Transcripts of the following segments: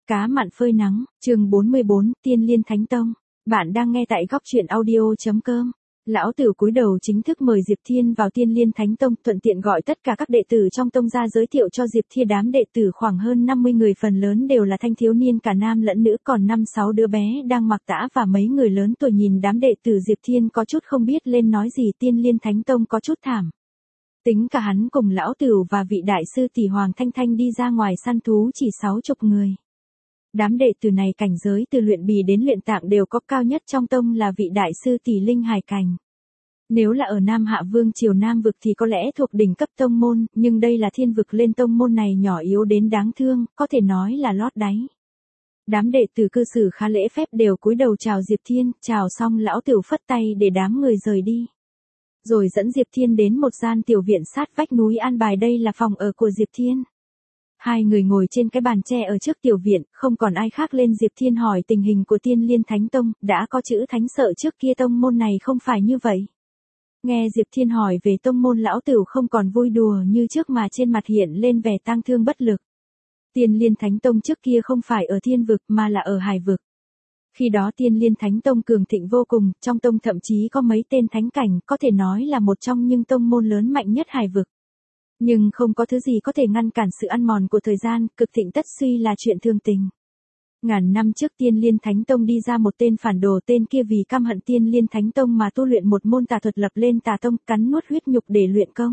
Cá mặn phơi nắng, chương 44, Tiên Liên Thánh Tông. Bạn đang nghe tại góc truyện audio.com. Lão Tử cúi đầu chính thức mời Diệp Thiên vào Tiên Liên Thánh Tông, thuận tiện gọi tất cả các đệ tử trong tông ra giới thiệu cho Diệp Thiên. Đám đệ tử khoảng hơn 50 người, phần lớn đều là thanh thiếu niên cả nam lẫn nữ, còn 5-6 đứa bé đang mặc tã và mấy người lớn tuổi nhìn đám đệ tử Diệp Thiên có chút không biết lên nói gì. Tiên Liên Thánh Tông có chút thảm. Tính cả hắn cùng Lão Tử và vị đại sư tỷ Hoàng Thanh Thanh đi ra ngoài săn thú chỉ 60 người. Đám đệ tử này cảnh giới từ luyện bì đến luyện tạng đều có, cao nhất trong tông là vị đại sư tỷ Linh Hải cảnh. Nếu là ở Nam Hạ Vương triều Nam vực thì có lẽ thuộc đỉnh cấp tông môn, nhưng đây là thiên vực, lên tông môn này nhỏ yếu đến đáng thương, có thể nói là lót đáy. Đám đệ tử cư xử khá lễ phép, đều cúi đầu chào Diệp Thiên, chào xong Lão Tử phất tay để đám người rời đi. Rồi dẫn Diệp Thiên đến một gian tiểu viện sát vách núi an bài đây là phòng ở của Diệp Thiên. Hai người ngồi trên cái bàn tre ở trước tiểu viện, không còn ai khác, lên Diệp Thiên hỏi tình hình của Tiên Liên Thánh Tông. Đã có chữ thánh sợ trước kia tông môn này không phải như vậy. Nghe Diệp Thiên hỏi về tông môn, Lão Tử không còn vui đùa như trước mà trên mặt hiện lên vẻ tang thương bất lực. Tiên Liên Thánh Tông trước kia không phải ở thiên vực mà là ở hải vực. Khi đó Tiên Liên Thánh Tông cường thịnh vô cùng, trong tông thậm chí có mấy tên thánh cảnh, có thể nói là một trong những tông môn lớn mạnh nhất hải vực. Nhưng không có thứ gì có thể ngăn cản sự ăn mòn của thời gian, cực thịnh tất suy là chuyện thường tình. Ngàn năm trước Tiên Liên Thánh Tông đi ra một tên phản đồ, tên kia vì căm hận Tiên Liên Thánh Tông mà tu luyện một môn tà thuật, lập lên tà tông, cắn nuốt huyết nhục để luyện công.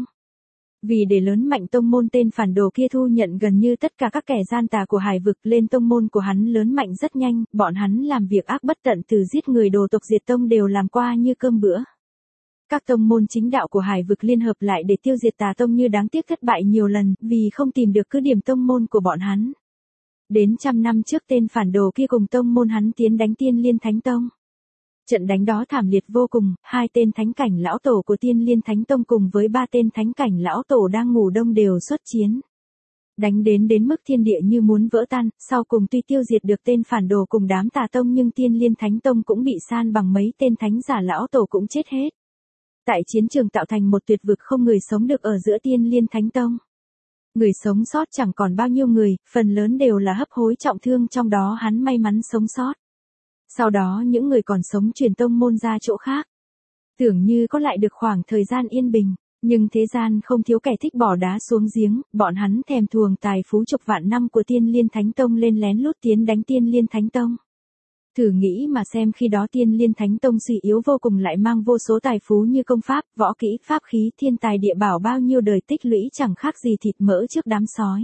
Vì để lớn mạnh tông môn, tên phản đồ kia thu nhận gần như tất cả các kẻ gian tà của hải vực lên tông môn của hắn, lớn mạnh rất nhanh, bọn hắn làm việc ác bất tận, từ giết người, đồ tộc, diệt tông đều làm qua như cơm bữa. Các tông môn chính đạo của hải vực liên hợp lại để tiêu diệt tà tông, như đáng tiếc thất bại nhiều lần, vì không tìm được cứ điểm tông môn của bọn hắn. Đến 100 năm trước, tên phản đồ kia cùng tông môn hắn tiến đánh Tiên Liên Thánh Tông. Trận đánh đó thảm liệt vô cùng, 2 tên thánh cảnh lão tổ của Tiên Liên Thánh Tông cùng với 3 tên thánh cảnh lão tổ đang ngủ đông đều xuất chiến. Đánh đến mức thiên địa như muốn vỡ tan, sau cùng tuy tiêu diệt được tên phản đồ cùng đám tà tông, nhưng Tiên Liên Thánh Tông cũng bị san bằng, mấy tên thánh giả lão tổ cũng chết hết. Tại chiến trường tạo thành một tuyệt vực, không người sống được ở giữa Tiên Liên Thánh Tông. Người sống sót chẳng còn bao nhiêu người, phần lớn đều là hấp hối trọng thương, trong đó hắn may mắn sống sót. Sau đó những người còn sống chuyển tông môn ra chỗ khác. Tưởng như có lại được khoảng thời gian yên bình, nhưng thế gian không thiếu kẻ thích bỏ đá xuống giếng, bọn hắn thèm thuồng tài phú chục vạn năm của Tiên Liên Thánh Tông lên lén lút tiến đánh Tiên Liên Thánh Tông. Thử nghĩ mà xem, khi đó Tiên Liên Thánh Tông suy yếu vô cùng, lại mang vô số tài phú như công pháp, võ kỹ, pháp khí, thiên tài địa bảo, bao nhiêu đời tích lũy chẳng khác gì thịt mỡ trước đám sói.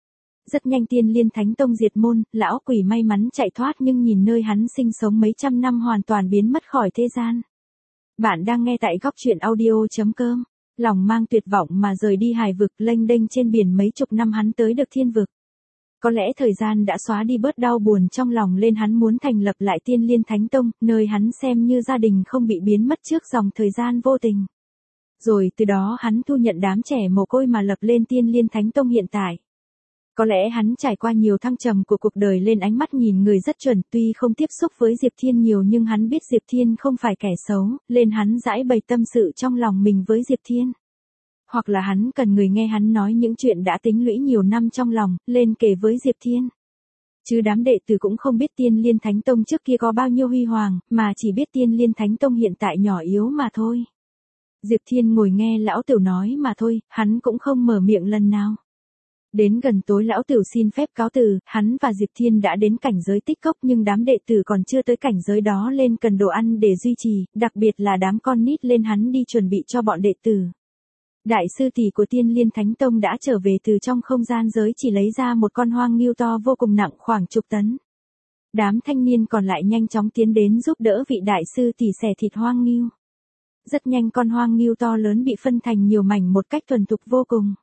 Rất nhanh Tiên Liên Thánh Tông diệt môn, lão quỷ may mắn chạy thoát, nhưng nhìn nơi hắn sinh sống mấy trăm năm hoàn toàn biến mất khỏi thế gian. Bạn đang nghe tại góc truyện audio.com. Lòng mang tuyệt vọng mà rời đi hải vực, lênh đênh trên biển mấy chục năm, hắn tới được thiên vực. Có lẽ thời gian đã xóa đi bớt đau buồn trong lòng lên hắn, muốn thành lập lại Tiên Liên Thánh Tông, nơi hắn xem như gia đình, không bị biến mất trước dòng thời gian vô tình. Rồi từ đó hắn thu nhận đám trẻ mồ côi mà lập lên Tiên Liên Thánh Tông hiện tại. Có lẽ hắn trải qua nhiều thăng trầm của cuộc đời, lên ánh mắt nhìn người rất chuẩn, tuy không tiếp xúc với Diệp Thiên nhiều nhưng hắn biết Diệp Thiên không phải kẻ xấu, lên hắn giải bày tâm sự trong lòng mình với Diệp Thiên. Hoặc là hắn cần người nghe hắn nói những chuyện đã tính lũy nhiều năm trong lòng, lên kể với Diệp Thiên. Chứ đám đệ tử cũng không biết Tiên Liên Thánh Tông trước kia có bao nhiêu huy hoàng, mà chỉ biết Tiên Liên Thánh Tông hiện tại nhỏ yếu mà thôi. Diệp Thiên ngồi nghe Lão Tử nói mà thôi, hắn cũng không mở miệng lần nào. Đến gần tối Lão Tử xin phép cáo từ, hắn và Diệp Thiên đã đến cảnh giới tích cốc, nhưng đám đệ tử còn chưa tới cảnh giới đó, lên cần đồ ăn để duy trì, đặc biệt là đám con nít, lên hắn đi chuẩn bị cho bọn đệ tử. Đại sư tỷ của Tiên Liên Thánh Tông đã trở về từ trong không gian giới, chỉ lấy ra một con hoang ngưu to vô cùng, nặng khoảng chục tấn. Đám thanh niên còn lại nhanh chóng tiến đến giúp đỡ vị đại sư tỷ xẻ thịt hoang ngưu. Rất nhanh con hoang ngưu to lớn bị phân thành nhiều mảnh một cách thuần thục vô cùng.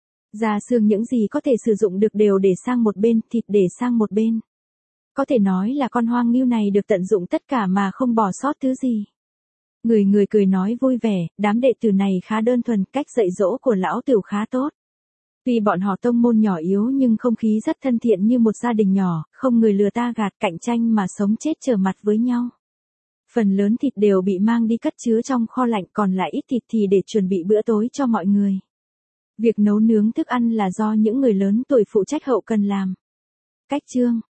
Da xương những gì có thể sử dụng được đều để sang một bên, thịt để sang một bên. Có thể nói là con hoang ngưu này được tận dụng tất cả mà không bỏ sót thứ gì. Người người cười nói vui vẻ, đám đệ tử này khá đơn thuần, cách dạy dỗ của Lão Tử khá tốt. Tuy bọn họ tông môn nhỏ yếu nhưng không khí rất thân thiện như một gia đình nhỏ, không người lừa ta gạt, cạnh tranh mà sống chết trở mặt với nhau. Phần lớn thịt đều bị mang đi cất chứa trong kho lạnh, còn lại ít thịt thì để chuẩn bị bữa tối cho mọi người. Việc nấu nướng thức ăn là do những người lớn tuổi phụ trách hậu cần làm. Cách chương